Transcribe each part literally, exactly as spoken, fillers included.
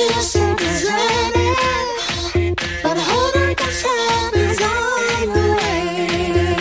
your ship is ready, but hold on, 'cause help is on the way.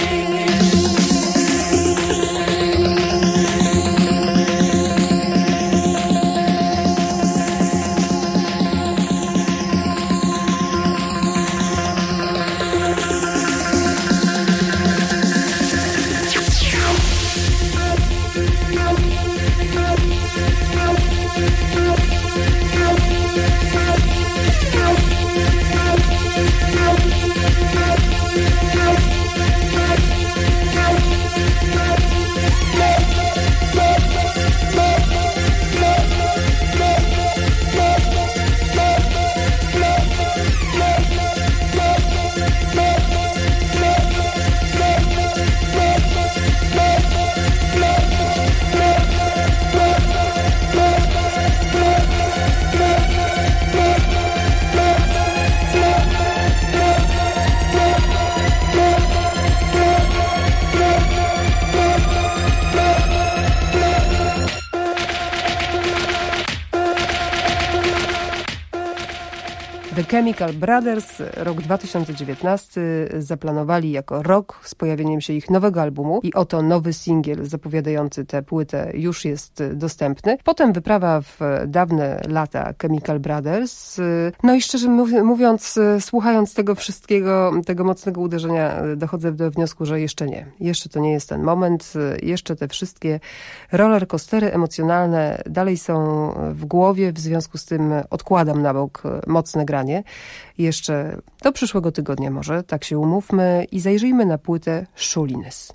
The Chemical Brothers, rok dwa tysiące dziewiętnasty, zaplanowali jako rok z pojawieniem się ich nowego albumu i oto nowy singiel zapowiadający tę płytę już jest dostępny. Potem wyprawa w dawne lata Chemical Brothers. No i szczerze mówiąc, słuchając tego wszystkiego, tego mocnego uderzenia, dochodzę do wniosku, że jeszcze nie. Jeszcze to nie jest ten moment. Jeszcze te wszystkie rollercoastery emocjonalne dalej są w głowie, w związku z tym odkładam na bok mocne granie. Jeszcze do przyszłego tygodnia może, tak się umówmy i zajrzyjmy na płytę Shoeliness.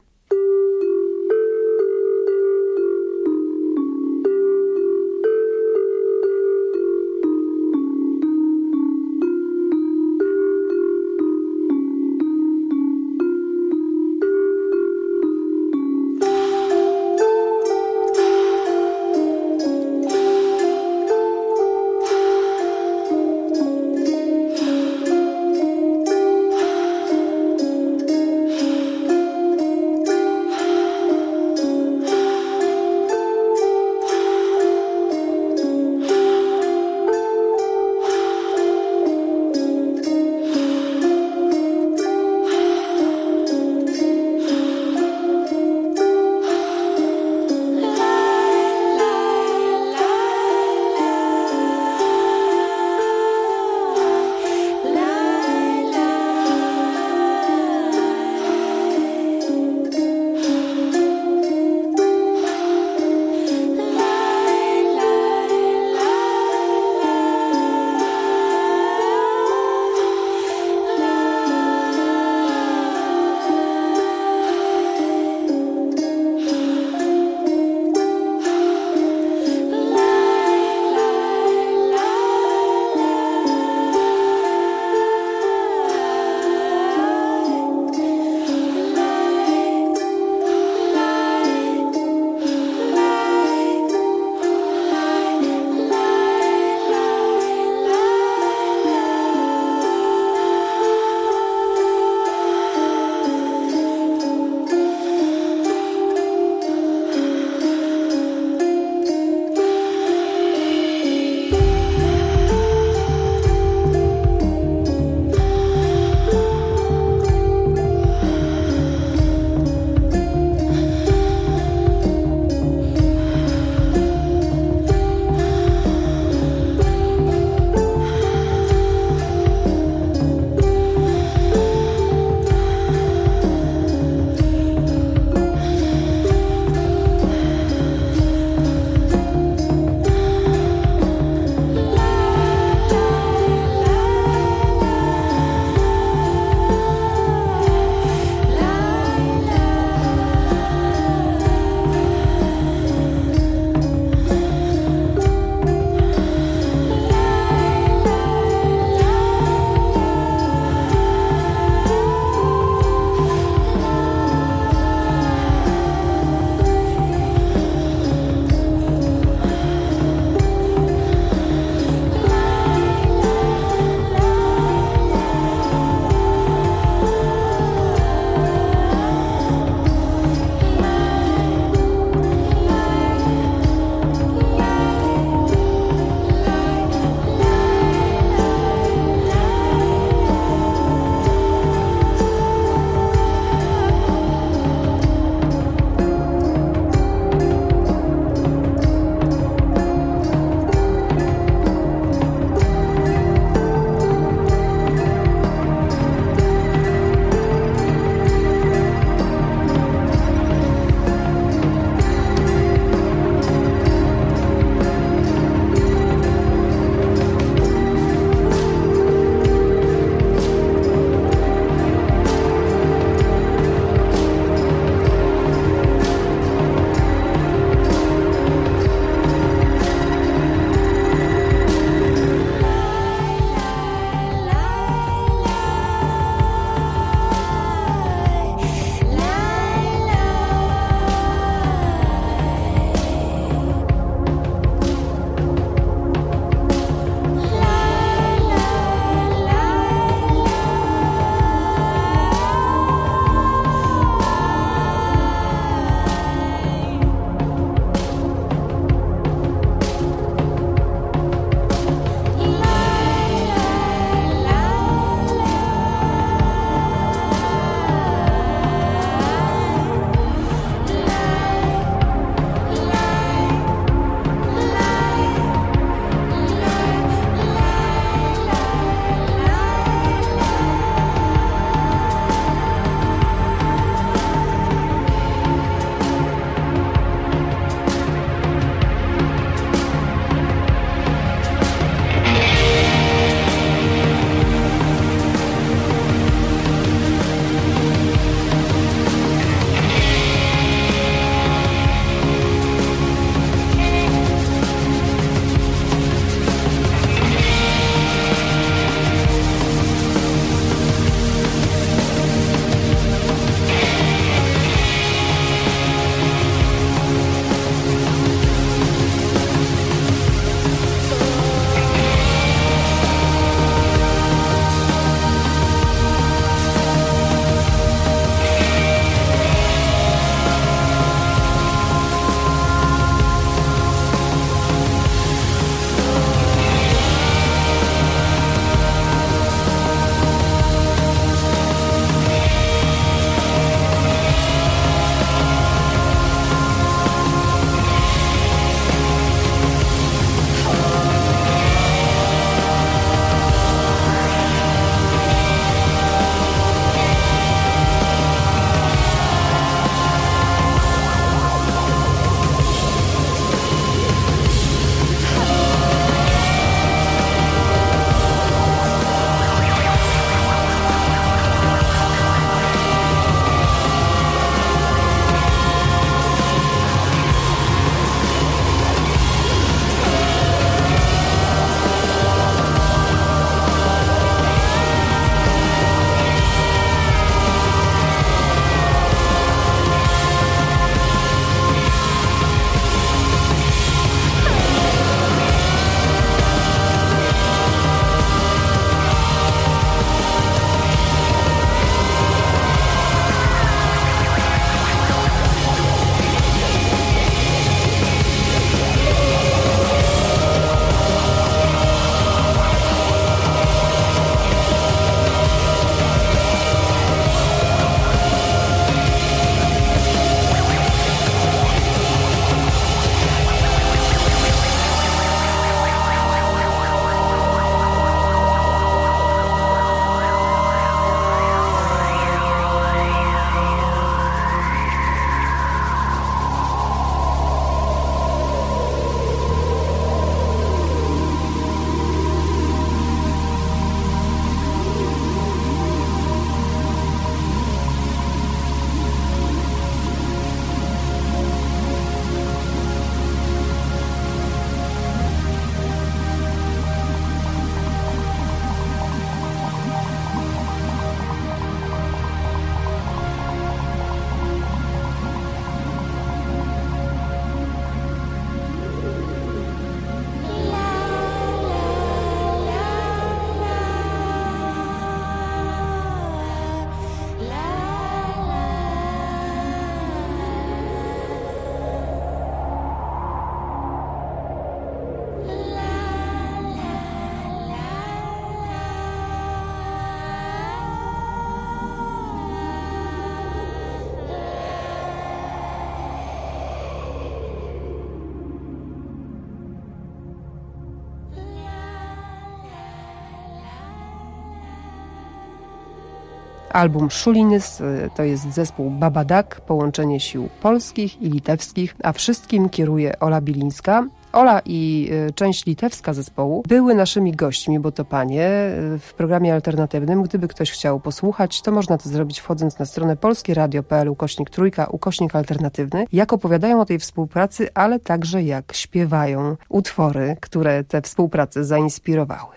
Album Szulinys to jest zespół Babadak, połączenie sił polskich i litewskich, a wszystkim kieruje Ola Bilińska. Ola i część litewska zespołu były naszymi gośćmi, bo to panie, w programie alternatywnym. Gdyby ktoś chciał posłuchać, to można to zrobić wchodząc na stronę polskieradio.pl ukośnik trójka, ukośnik alternatywny. Jak opowiadają o tej współpracy, ale także jak śpiewają utwory, które te współprace zainspirowały.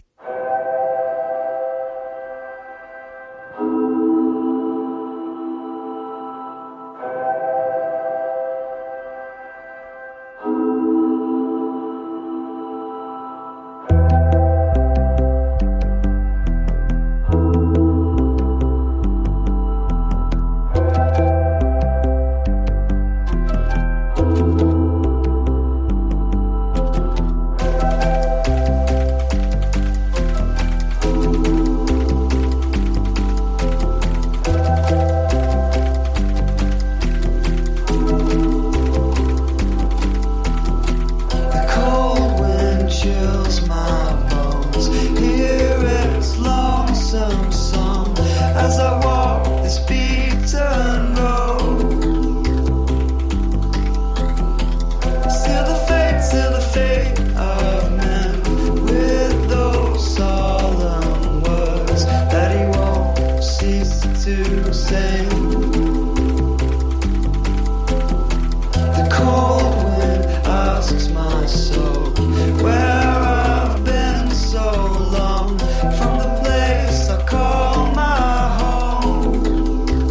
From the place I call my home.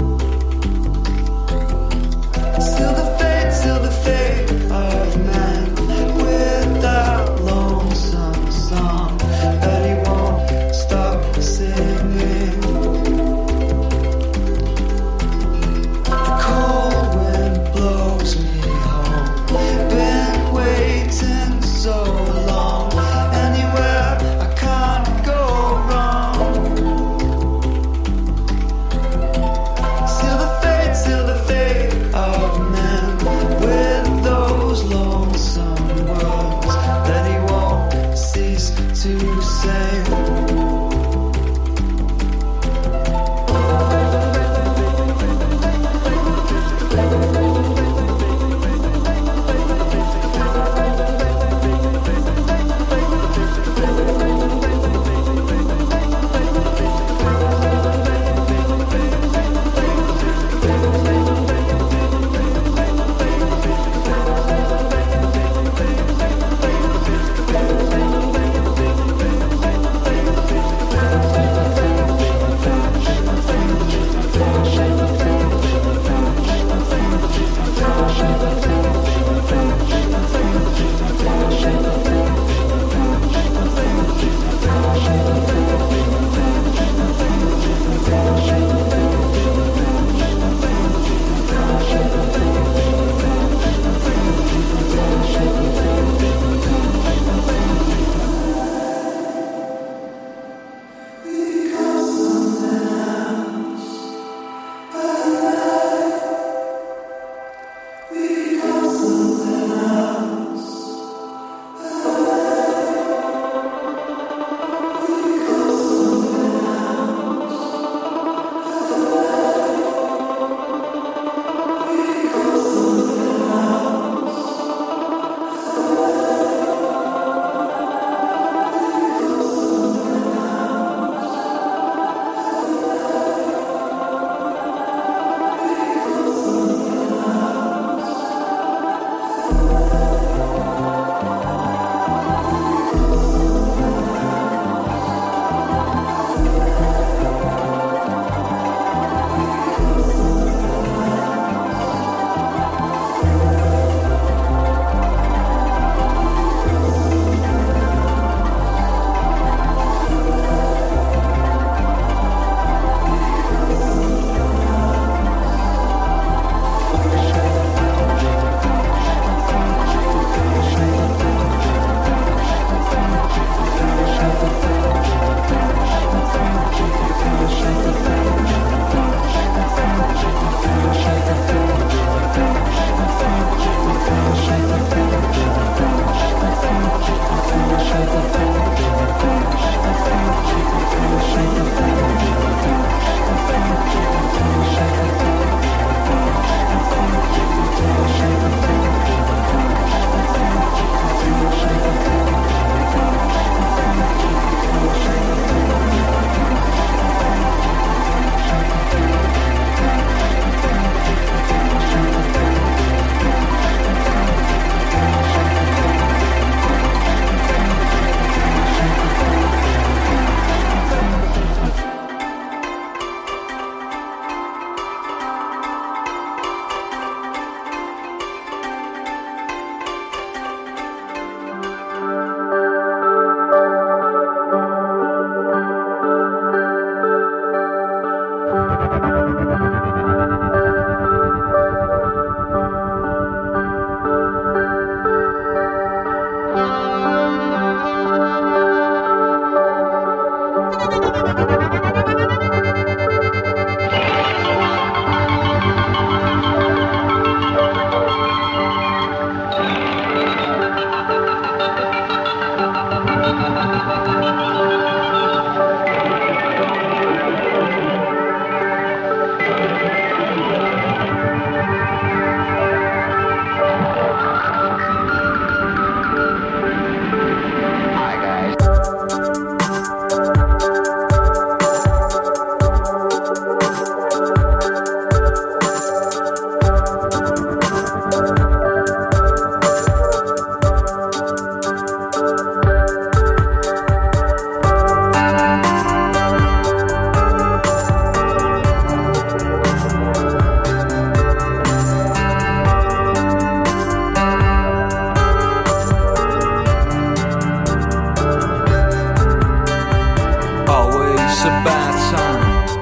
a bad sign.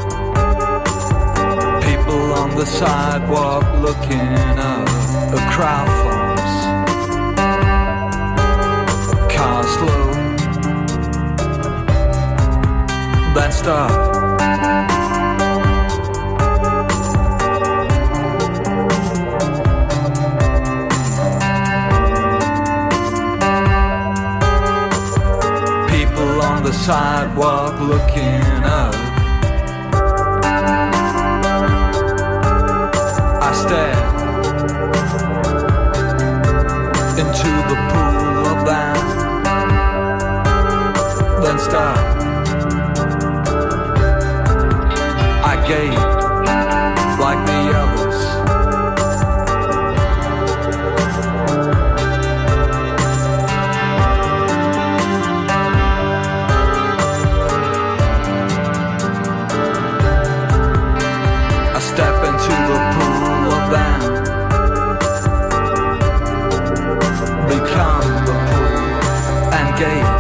People on the sidewalk looking up. A crowd forms. Cars slow, then stop. The sidewalk looking up. I stare into the pool of them, then stop. I gape like the others. Step into the pool of them, become the pool and gape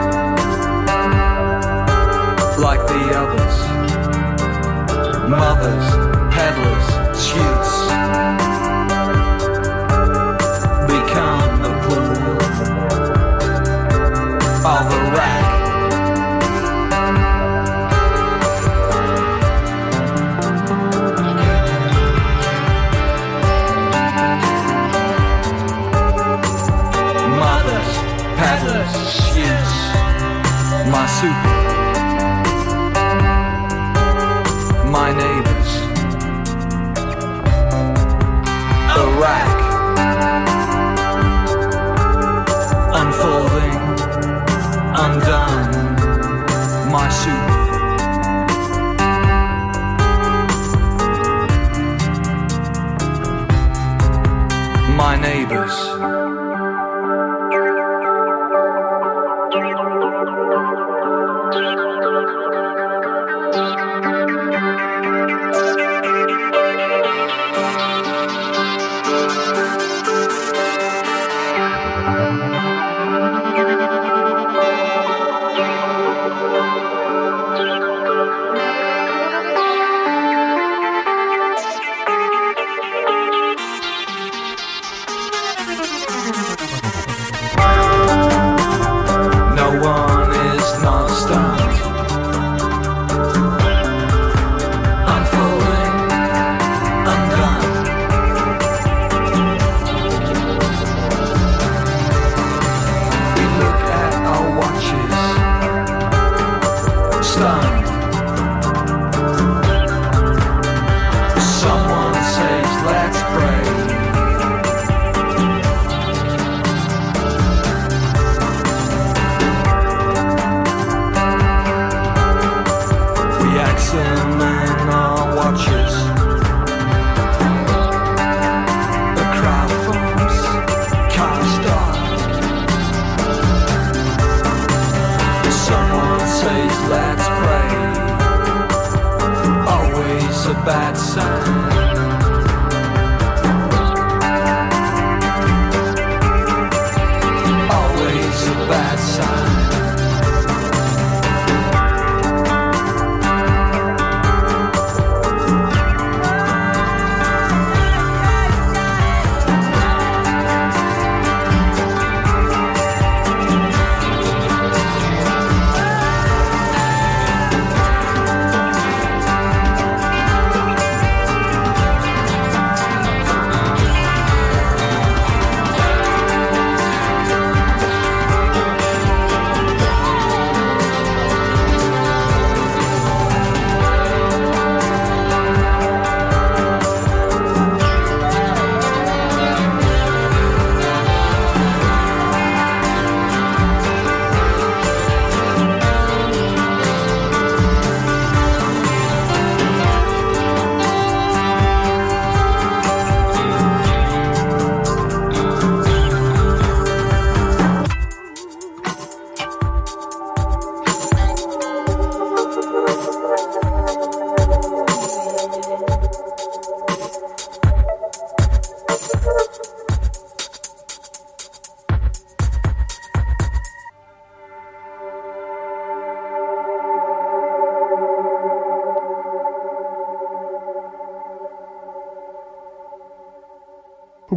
like the others. Mothers, peddlers, shoots, become the pool of the rack. Peddlers, shoots, my super, my neighbors, a rack, unfolding, undone, my super. My neighbors. Bad sign. Always a bad sign.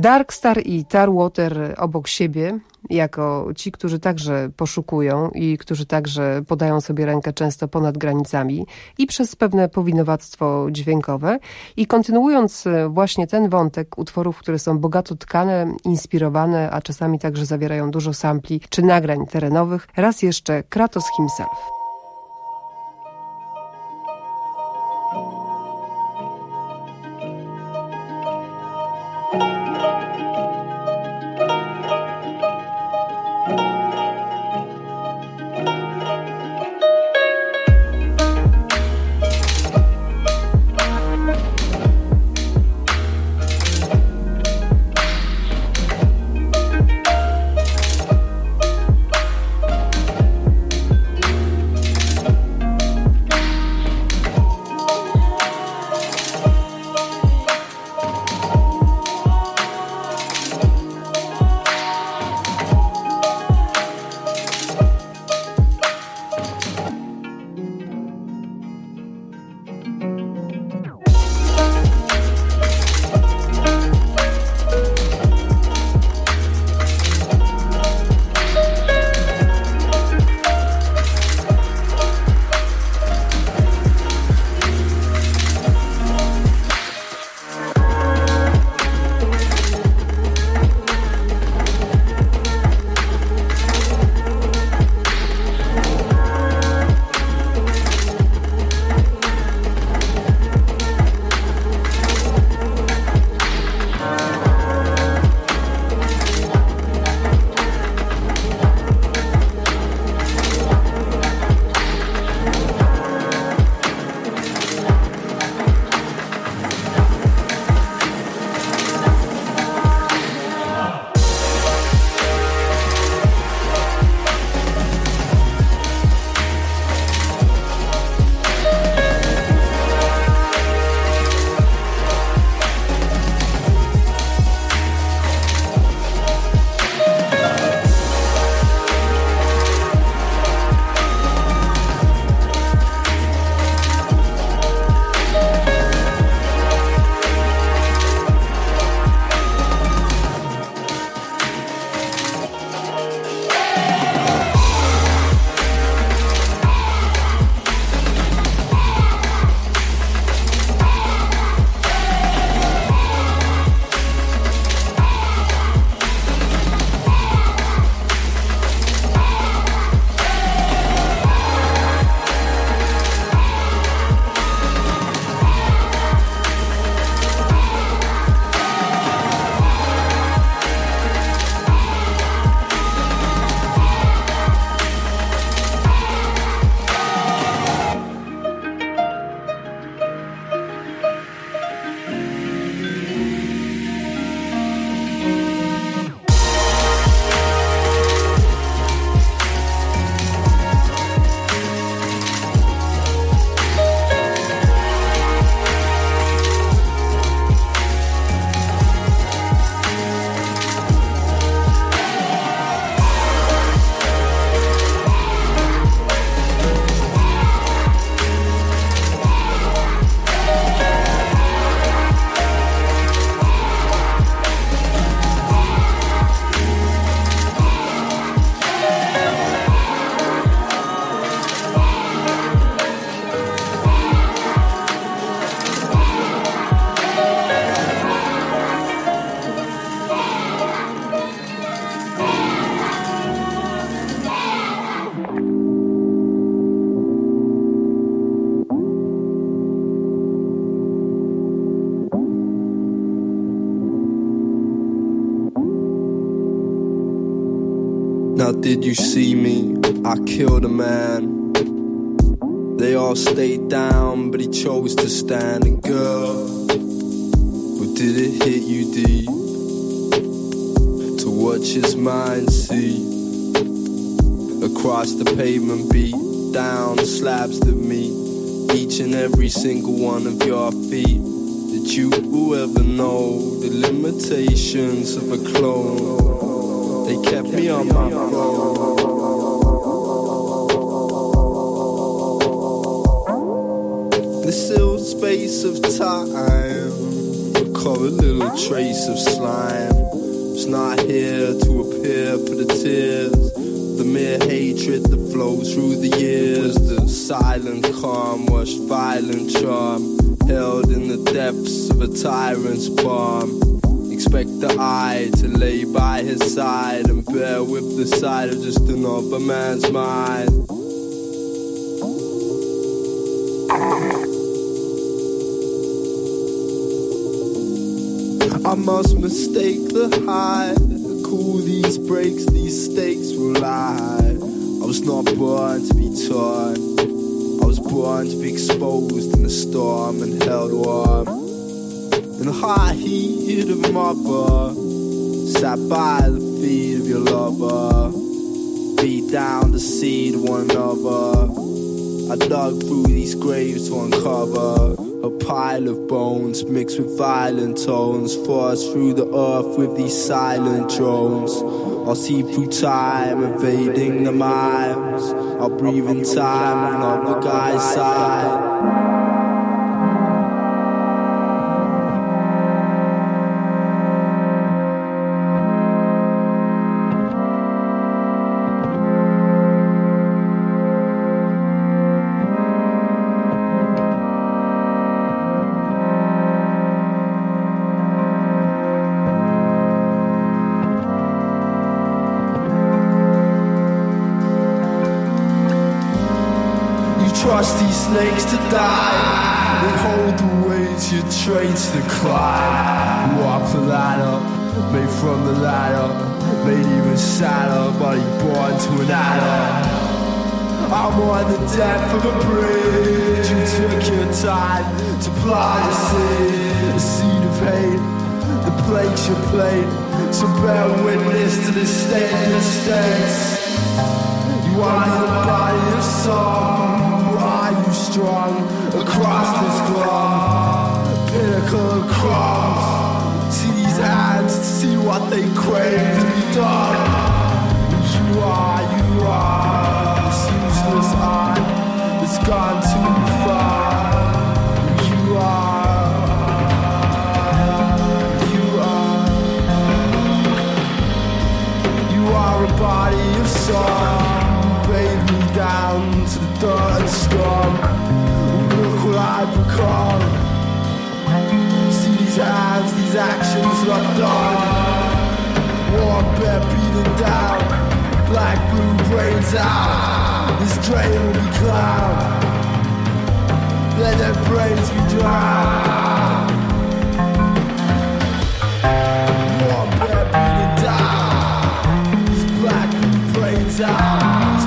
Darkstar i Tarwater obok siebie, jako ci, którzy także poszukują i którzy także podają sobie rękę często ponad granicami i przez pewne powinowactwo dźwiękowe. I kontynuując właśnie ten wątek utworów, które są bogato tkane, inspirowane, a czasami także zawierają dużo sampli czy nagrań terenowych, raz jeszcze Kratos himself. Now did you see me? I killed a man. They all stayed down, but he chose to stand. And girl, but did it hit you deep? To watch his mind see across the pavement, beat down slabs that meet each and every single one of your feet. Did you ever know the limitations of a clone? They kept me on my phone. The sealed space of time, the cover, little trace of slime. It's not here to appear for the tears, the mere hatred that flows through the years. The silent calm washed violent charm, held in the depths of a tyrant's palm. Expect the eye to lay by his side and bear with the sight of just another man's mind. I must mistake the high, call these breaks, these stakes will lie. I was not born to be torn, I was born to be exposed in the storm and held warm. In the high heat of my bar, sat by the feet of your lover, beat down the seed of one another. I dug through these graves to uncover a pile of bones mixed with violent tones, forced through the earth with these silent drones. I'll see through time, evading the mimes. I'll breathe in time on other guy's side. Trust these snakes to die, they hold the weight your traits to climb. Walk the ladder, made from the ladder, made even sadder, but he born to an adder. I'm on the depth of a bridge, you took your time to plant the seed, the seed of hate, the plagues you played, so bear witness to the state that states. You want to be the body of some, are you strong across this glum pinnacle of crumbs? See these hands, see what they crave to be done. You are, you are this useless art that's gone too far. You are, you are, you are a body of song. Bathe me down to the dirt and scum. Look what I've become. See these hands, these actions not done. Warm bed beating down, black blue brains out. This drain will be cloud. Let their brains be drowned. Warm bed beating down, these black blue brains out.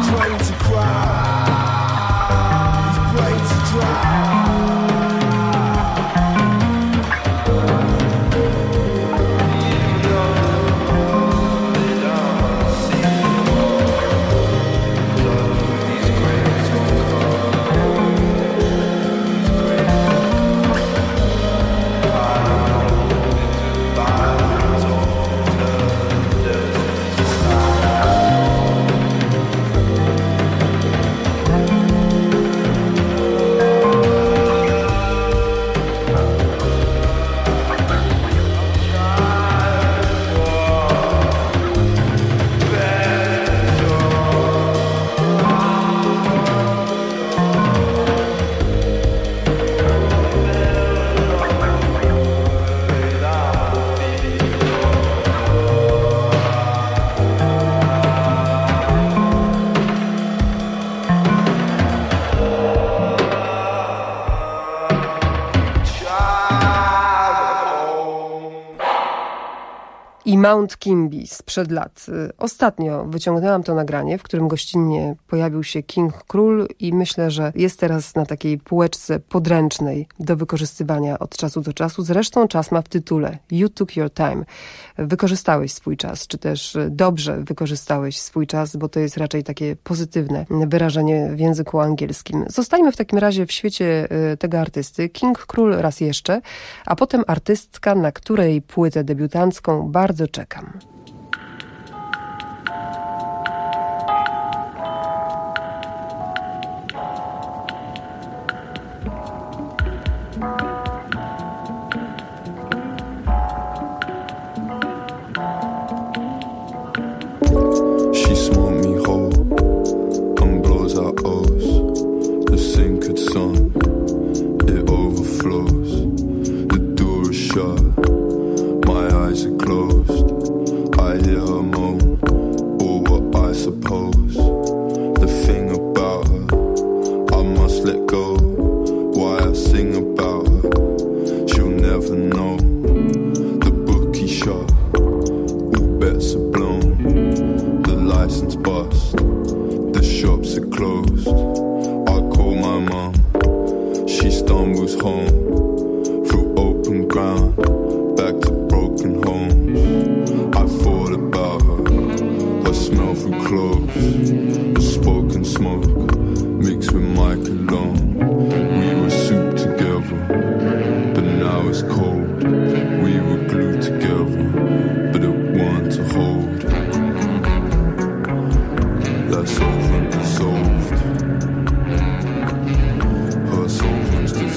Mount Kimby sprzed lat. Ostatnio wyciągnęłam to nagranie, w którym gościnnie pojawił się King Król i myślę, że jest teraz na takiej półeczce podręcznej do wykorzystywania od czasu do czasu. Zresztą czas ma w tytule You Took Your Time. Wykorzystałeś swój czas, czy też dobrze wykorzystałeś swój czas, bo to jest raczej takie pozytywne wyrażenie w języku angielskim. Zostajmy w takim razie w świecie tego artysty. King Król raz jeszcze, a potem artystka, na której płytę debiutancką bardzo czekam.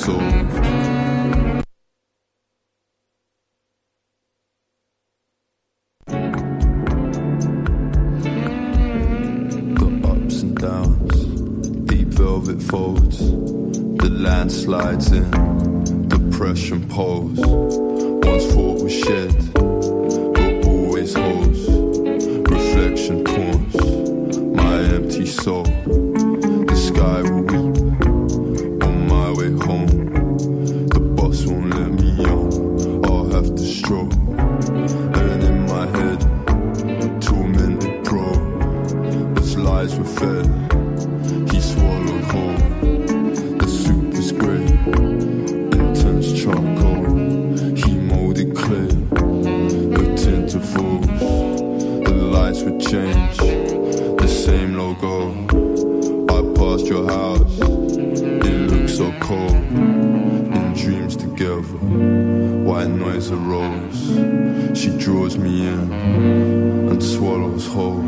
solved. The ups and downs, deep velvet folds, the landslides in, depression pose. Once thought was shed, but always holds. Reflection taunts my empty soul. The sky will weep on my way home. The bus won't let me on, I'll have to stroll. And in my head, tormented pro, as lies were fed, he swallowed whole. The soup was grey, intense charcoal. He molded clay, the tint of fools. The lights would change, the same logo. I passed your house, it looked so cold. In dreams together, white noise arose. She draws me in and swallows whole.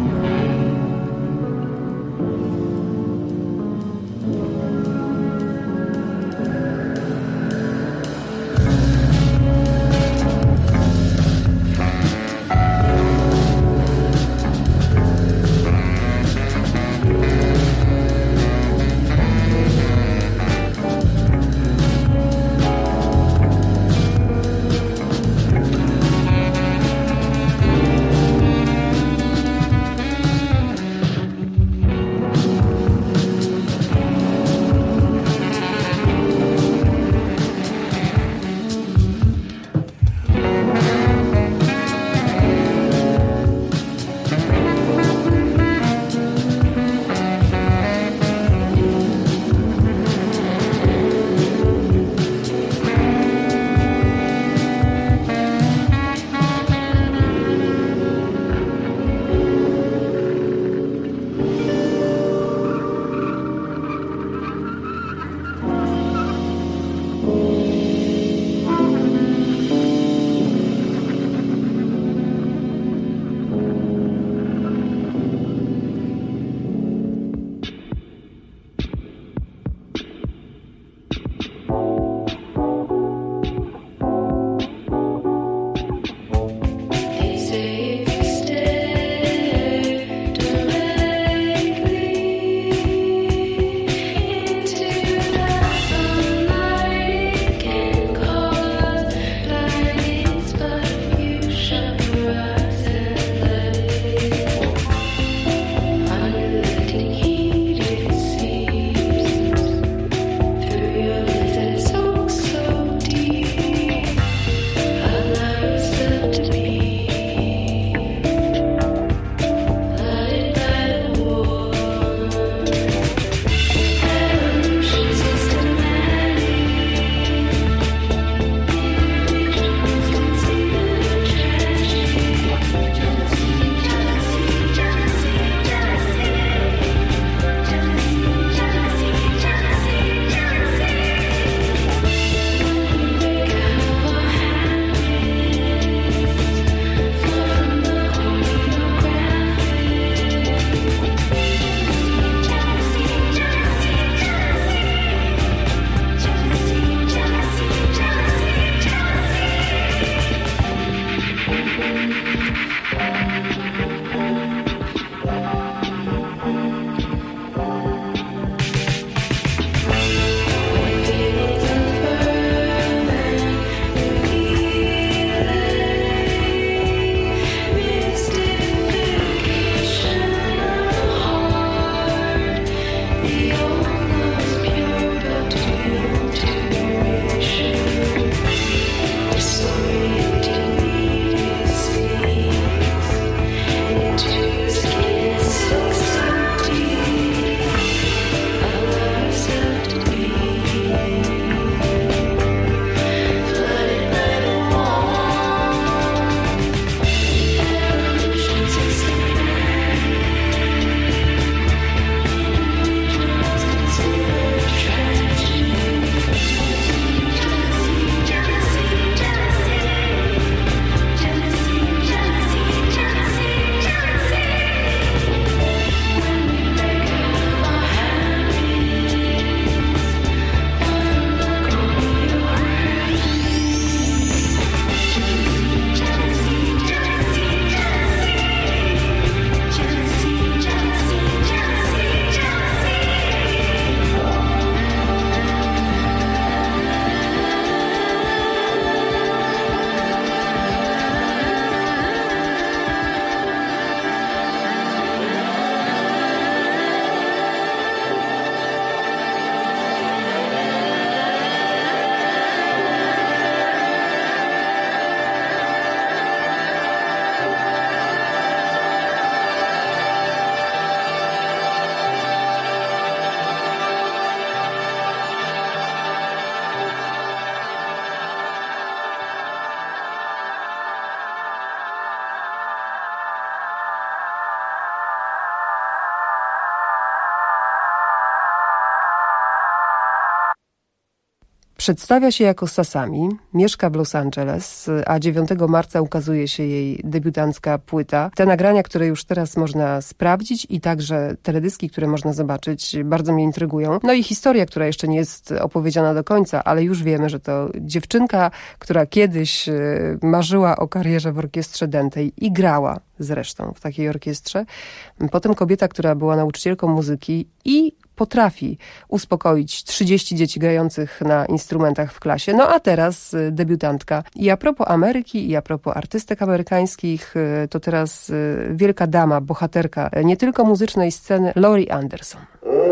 Przedstawia się jako Sasami, mieszka w Los Angeles, a dziewiątego marca ukazuje się jej debiutancka płyta. Te nagrania, które już teraz można sprawdzić i także teledyski, które można zobaczyć, bardzo mnie intrygują. No i historia, która jeszcze nie jest opowiedziana do końca, ale już wiemy, że to dziewczynka, która kiedyś marzyła o karierze w orkiestrze dętej i grała zresztą w takiej orkiestrze. Potem kobieta, która była nauczycielką muzyki i potrafi uspokoić trzydzieści dzieci grających na instrumentach w klasie. No a teraz debiutantka. I a propos Ameryki, i a propos artystek amerykańskich, to teraz wielka dama, bohaterka nie tylko muzycznej sceny, Laurie Anderson.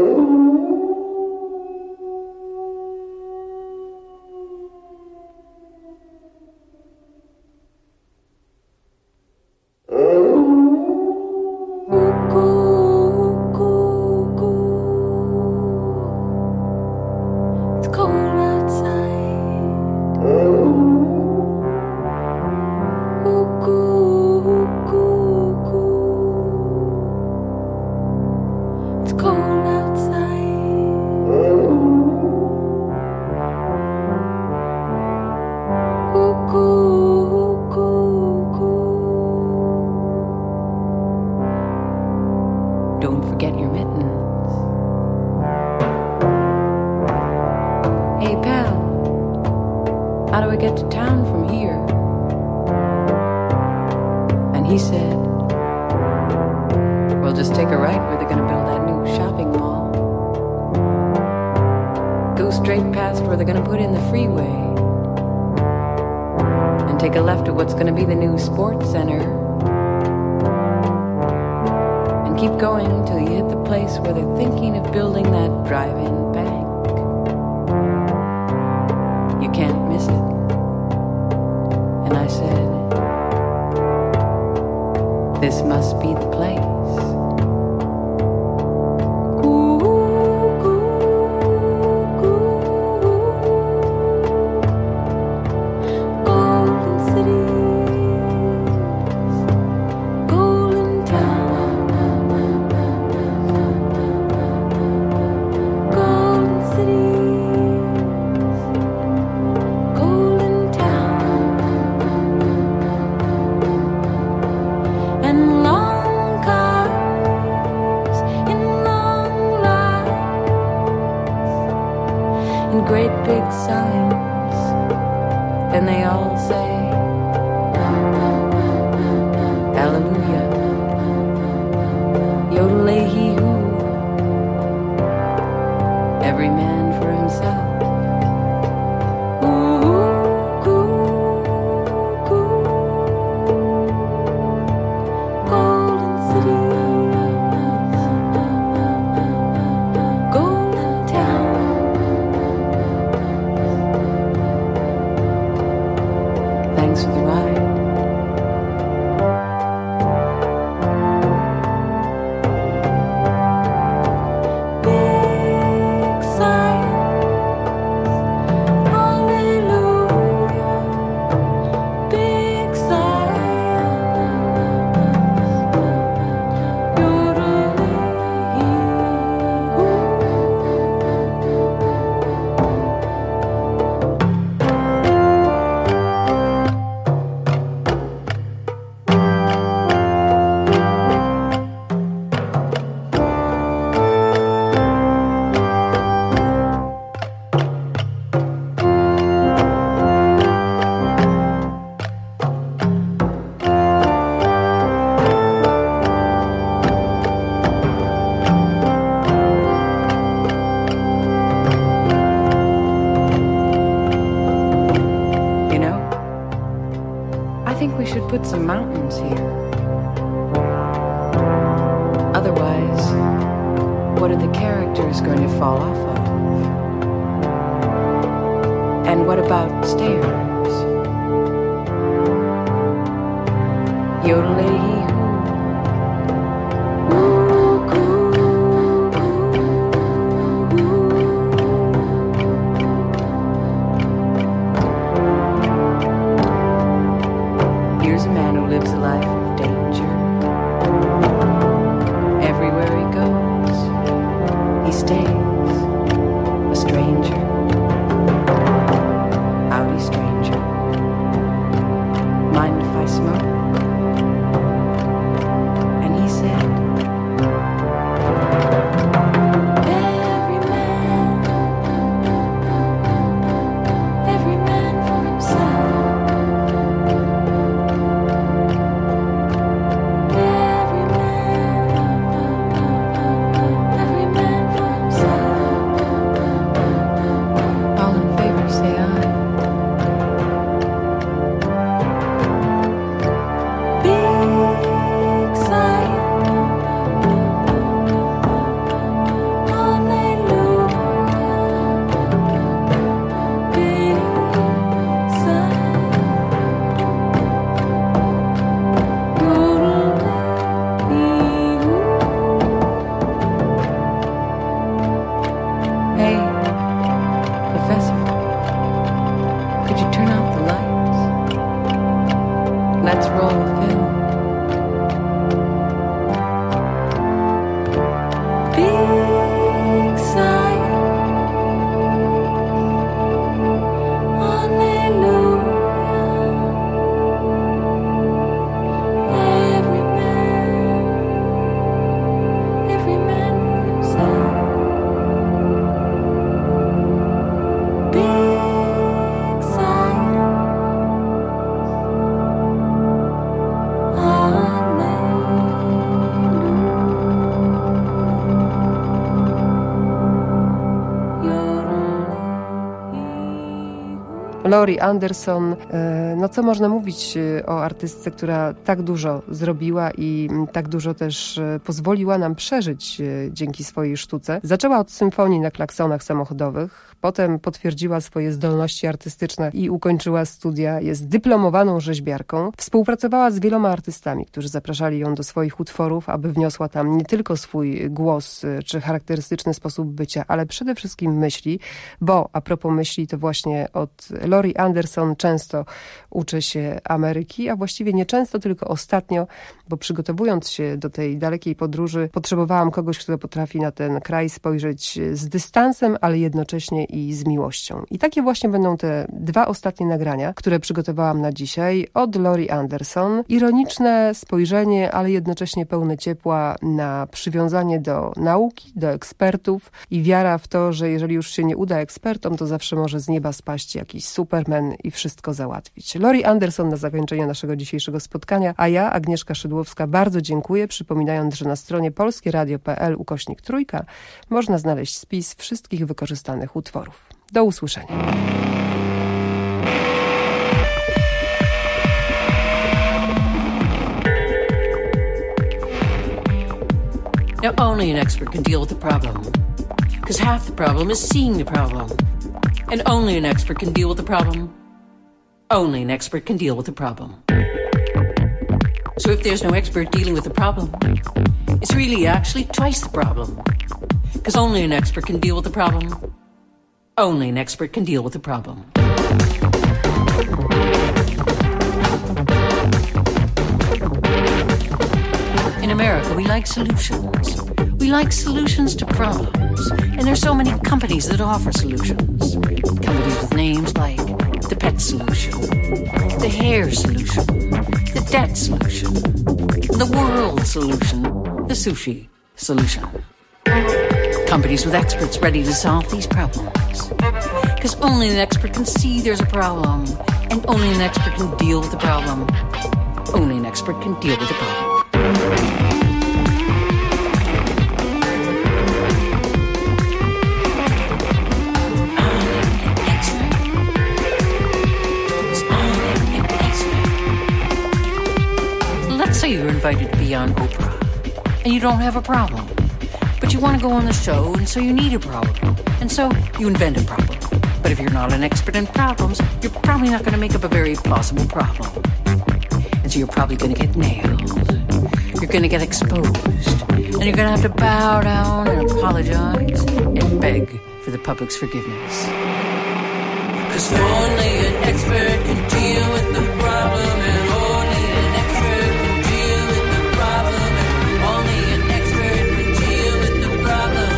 Put some mountains here. Otherwise, what are the characters going to fall off of? And what about stairs? Yodelay-hee-hoo. Lives a life of danger. Everywhere he goes, he stays a stranger. Laurie Anderson. No co można mówić o artystce, która tak dużo zrobiła i tak dużo też pozwoliła nam przeżyć dzięki swojej sztuce. Zaczęła od symfonii na klaksonach samochodowych, potem potwierdziła swoje zdolności artystyczne i ukończyła studia. Jest dyplomowaną rzeźbiarką. Współpracowała z wieloma artystami, którzy zapraszali ją do swoich utworów, aby wniosła tam nie tylko swój głos czy charakterystyczny sposób bycia, ale przede wszystkim myśli, bo a propos myśli, to właśnie od Laurie Anderson często uczę się Ameryki, a właściwie nie często, tylko ostatnio, bo przygotowując się do tej dalekiej podróży, potrzebowałam kogoś, kto potrafi na ten kraj spojrzeć z dystansem, ale jednocześnie i z miłością. I takie właśnie będą te dwa ostatnie nagrania, które przygotowałam na dzisiaj od Laurie Anderson. Ironiczne spojrzenie, ale jednocześnie pełne ciepła na przywiązanie do nauki, do ekspertów i wiara w to, że jeżeli już się nie uda ekspertom, to zawsze może z nieba spaść jakiś superman i wszystko załatwić. Laurie Anderson na zakończenie naszego dzisiejszego spotkania, a ja, Agnieszka Szydłowska, bardzo dziękuję, przypominając, że na stronie polskieradio kropka p l ukośnik trójka można znaleźć spis wszystkich wykorzystanych utworów. Do usłyszenia. Now, only an expert can deal with the problem, because half the problem is seeing the problem. And only an expert can deal with the problem. Only an expert can deal with the problem. So if there's no expert dealing with the problem, it's really actually twice the problem, because only an expert can deal with the problem. Only an expert can deal with the problem. In America, we like solutions. We like solutions to problems. And there's so many companies that offer solutions. Companies with names like the pet solution, the hair solution, the debt solution, the world solution, the sushi solution. Companies with experts ready to solve these problems. Because only an expert can see there's a problem. And only an expert can deal with the problem. Only an expert can deal with the problem. Let's say you're invited to be on Oprah, and you don't have a problem. But you want to go on the show, and so you need a problem. And so you invent a problem. But if you're not an expert in problems, you're probably not going to make up a very plausible problem. And so you're probably going to get nailed. You're going to get exposed. And you're going to have to bow down and apologize and beg for the public's forgiveness. Because only an expert can deal with the problem, and only an expert can deal with the problem, and only an expert can deal with the problem.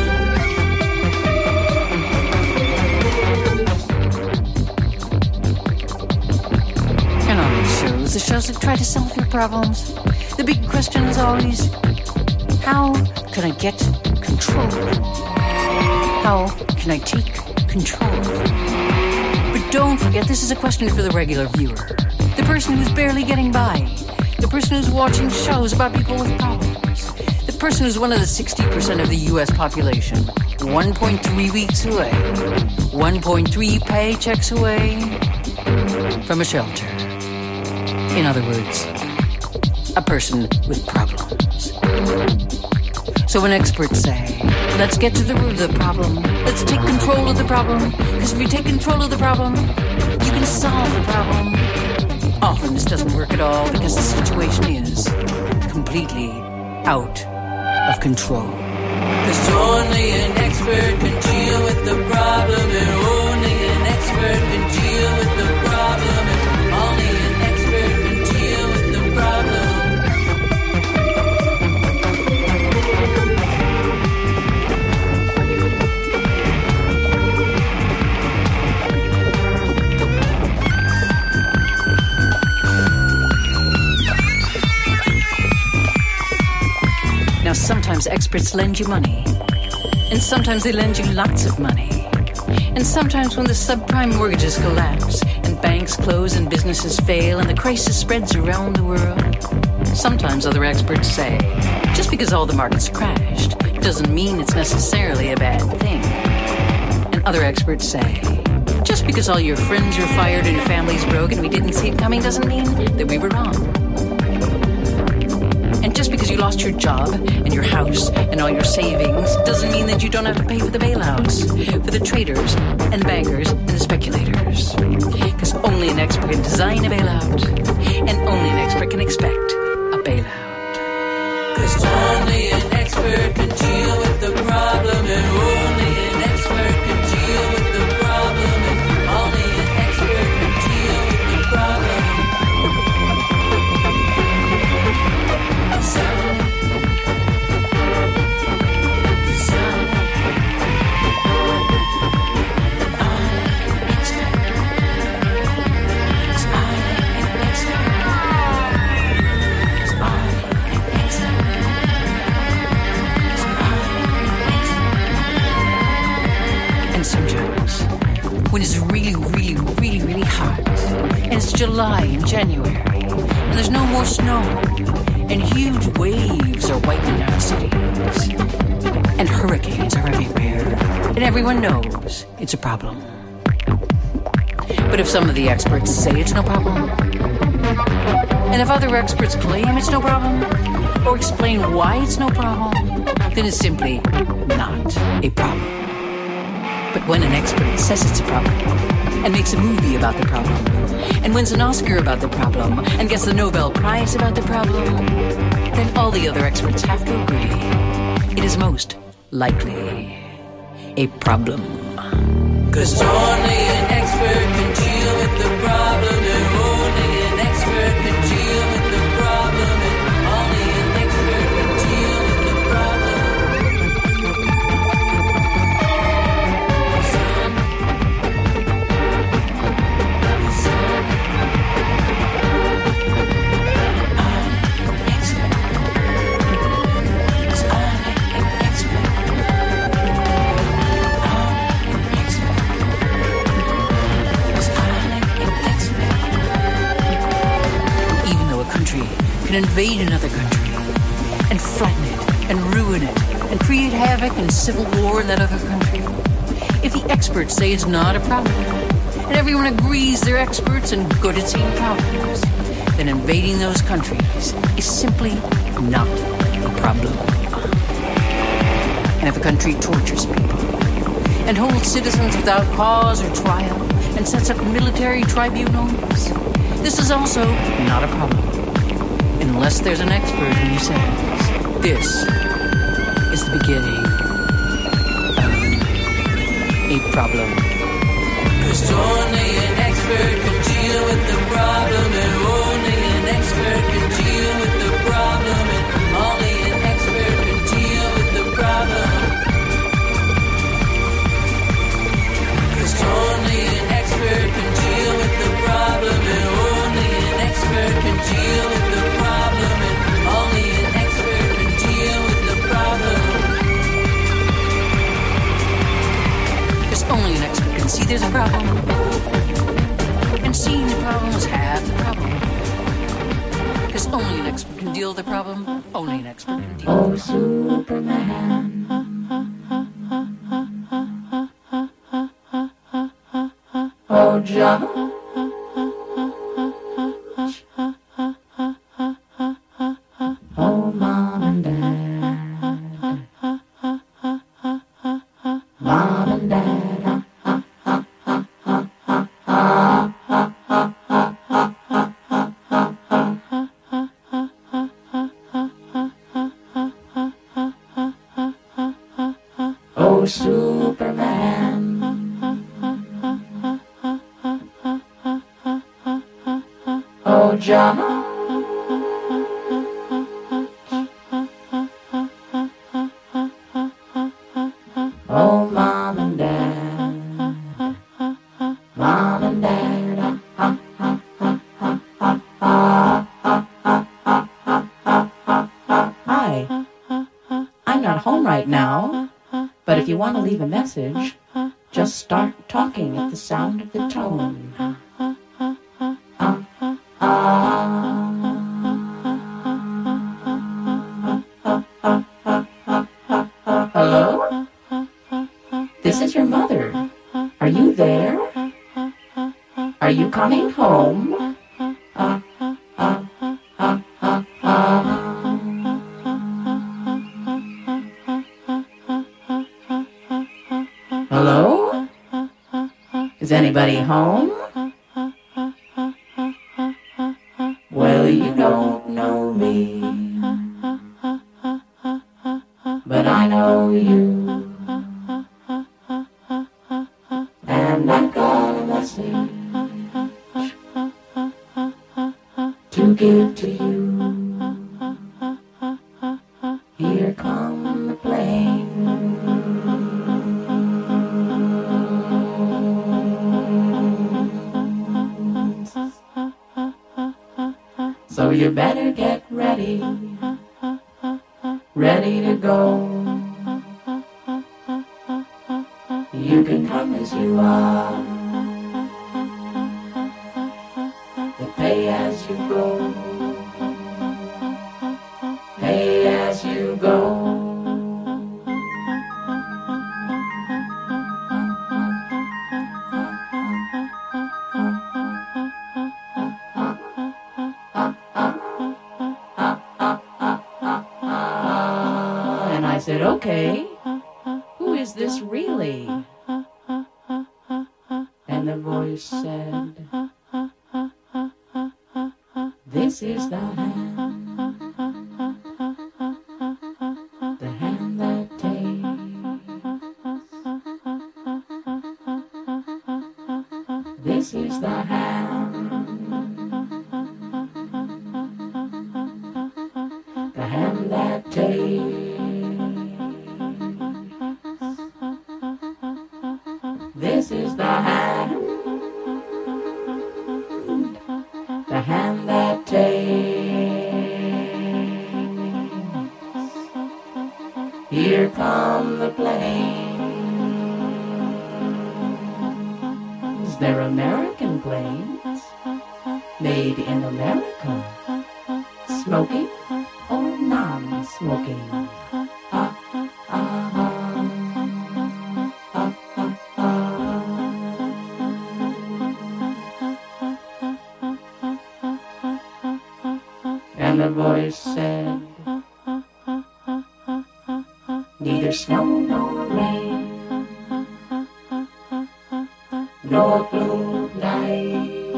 And on these shows, the shows that try to solve your problems, the big question is always, how can I get control? How can I take control? But don't forget, this is a question for the regular viewer. The person who's barely getting by. The person who's watching shows about people with problems. The person who's one of the sixty percent of the U S population. one point three weeks away. one point three paychecks away from a shelter. In other words, a person with problems. So when experts say, let's get to the root of the problem, let's take control of the problem, because if you take control of the problem, you can solve the problem. Often this doesn't work at all because the situation is completely out of control. Because only an expert can deal with the problem, and only an expert can deal with the problem, and only an expert can deal with the problem. Now, sometimes experts lend you money, and sometimes they lend you lots of money. And sometimes when the subprime mortgages collapse, and banks close and businesses fail, and the crisis spreads around the world, sometimes other experts say, just because all the markets crashed doesn't mean it's necessarily a bad thing. And other experts say, Just because all your friends are fired and your family's broke and we didn't see it coming doesn't mean that we were wrong. And just because you lost your job and your house and all your savings doesn't mean that you don't have to pay for the bailouts, for the traders and the bankers and the speculators. Because only an expert can design a bailout, and only an expert can expect a bailout. Because only an expert can deal with the problem, and only an expert can deal with the problem, and only an expert can deal with the problem. When it's really, really, really, really hot, and it's July and January, and there's no more snow, and huge waves are wiping out cities, and hurricanes are everywhere, and everyone knows it's a problem. But if some of the experts say it's no problem, and if other experts claim it's no problem, or explain why it's no problem, then it's simply not a problem. But when an expert says it's a problem, and makes a movie about the problem, and wins an Oscar about the problem, and gets the Nobel Prize about the problem, then all the other experts have to agree it is most likely a problem. 'Cause only an expert can deal with the problem, and only an expert can deal with the problem, and only an expert can deal with the problem. Can invade another country and flatten it and ruin it and create havoc and civil war in that other country. If the experts say it's not a problem, and everyone agrees they're experts and good at seeing problems, then invading those countries is simply not a problem. And if a country tortures people and holds citizens without cause or trial and sets up military tribunals, this is also not a problem. Unless there's an expert who says, this is the beginning of a problem. 'Cause only an expert can deal with the problem, and only an expert can deal with the problem, and only an expert can deal with the problem. 'Cause only an expert can deal with the problem, and only an expert can deal with the problem, and only an expert can deal with the problem. Because only an expert can see there's a problem, and seeing the problem is half the problem. Because only an expert can deal with the problem, only an expert can deal with the problem. Oh, Superman. Oh, John. Want to leave a message, just start talking at the sound of the tone. Hello? This is your mother. Are you there? Are you coming home? Uh, uh, uh, uh, uh, uh. Hello? Is anybody home? Well, you don't know me, but I know you, and I've got a message to give to you. Here come the plane. So you better get ready, ready to go. You can come as you are, but pay as you go, pay as you go. And I said, okay, who is this really? And the voice said, this is the hand, the hand that takes. This is the hand, the hand that takes. This is the hand, the hand that takes. Here come the planes. They're American planes, made in America. Smoking or non-smoking? Uh, uh, uh. And the voice said, neither snow nor rain, nor blue night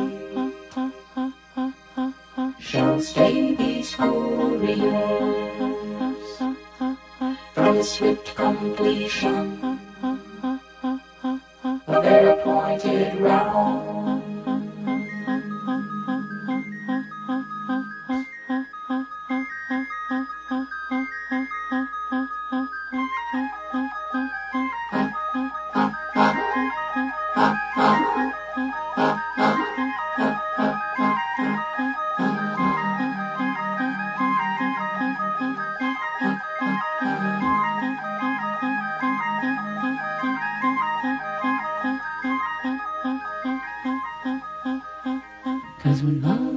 shall stay these couriers from the swift completion of their appointed round. Cause when love